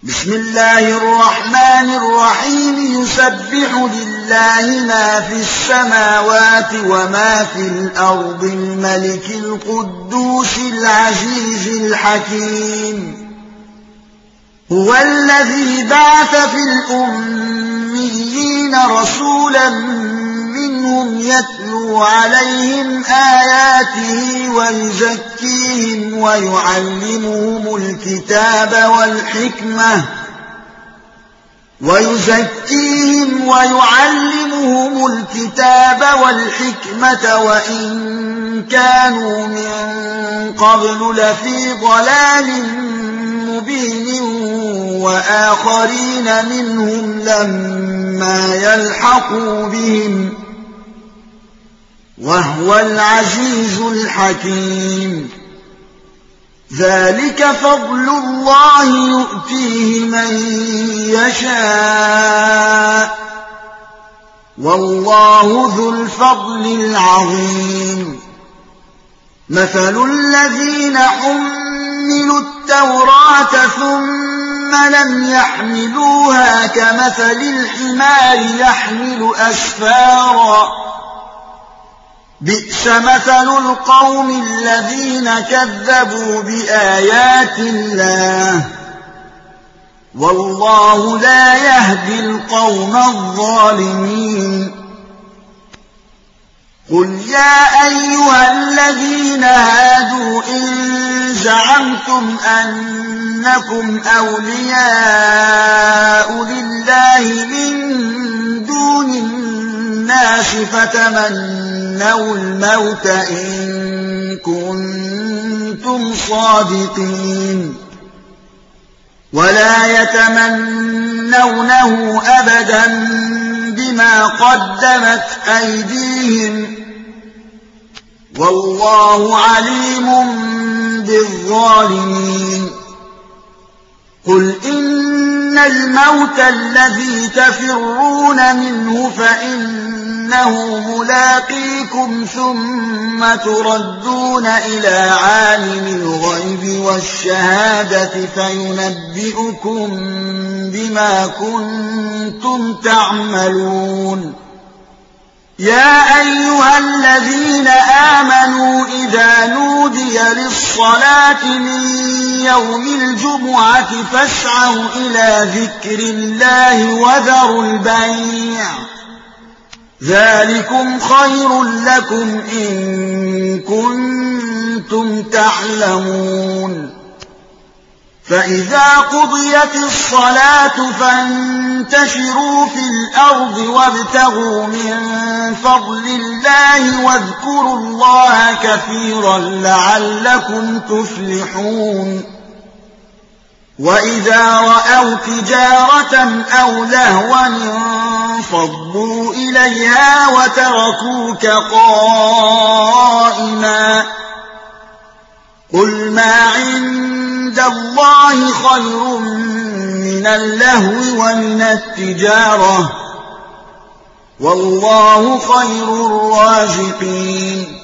بسم الله الرحمن الرحيم يسبح لله ما في السماوات وما في الأرض الملك القدوس العزيز الحكيم هو الذي بعث في الأميين رسولا منهم يتلو عليهم آياته ويزكيهم ويعلمهم الكتاب والحكمة وإن كانوا من قبل لفي ضلال مبين وآخرين منهم لما يلحقوا بهم وهو العزيز الحكيم ذلك فضل الله يؤتيه من يشاء والله ذو الفضل العظيم مثل الذين حملوا التوراة ثم لم يحملوها كمثل الحمار يحمل أسفارا بئس مثل القوم الذين كذبوا بآيات الله والله لا يهدي القوم الظالمين قل يا أيها الذين هادوا إن زعمتم أنكم أولياء لله من دون الناس فتمنوا الموت إن كنتم صادقين ولا يتمنونه أبدا بما قدمت أيديهم والله عليم بالظالمين قل إن الموت الذي تفرون منه فإنه ملاقيكم ثم تردون إلى عالم الغيب والشهادة فينبئكم بما كنتم تعملون يا أيها الذين آمنوا إذا نودي للصلاة من يوم الجمعة فاسعوا إلى ذكر الله وذروا البيع ذلكم خير لكم إن كنتم تعلمون فإذا قضيت الصلاة فانتشروا في الأرض وابتغوا من فضل الله واذكروا الله كثيرا لعلكم تفلحون وإذا رأوا تجارة أو لهوا انفضوا إليها وتركوك قائما قل ما عند الله خير من اللهو ومن التجارة والله خير الرازقين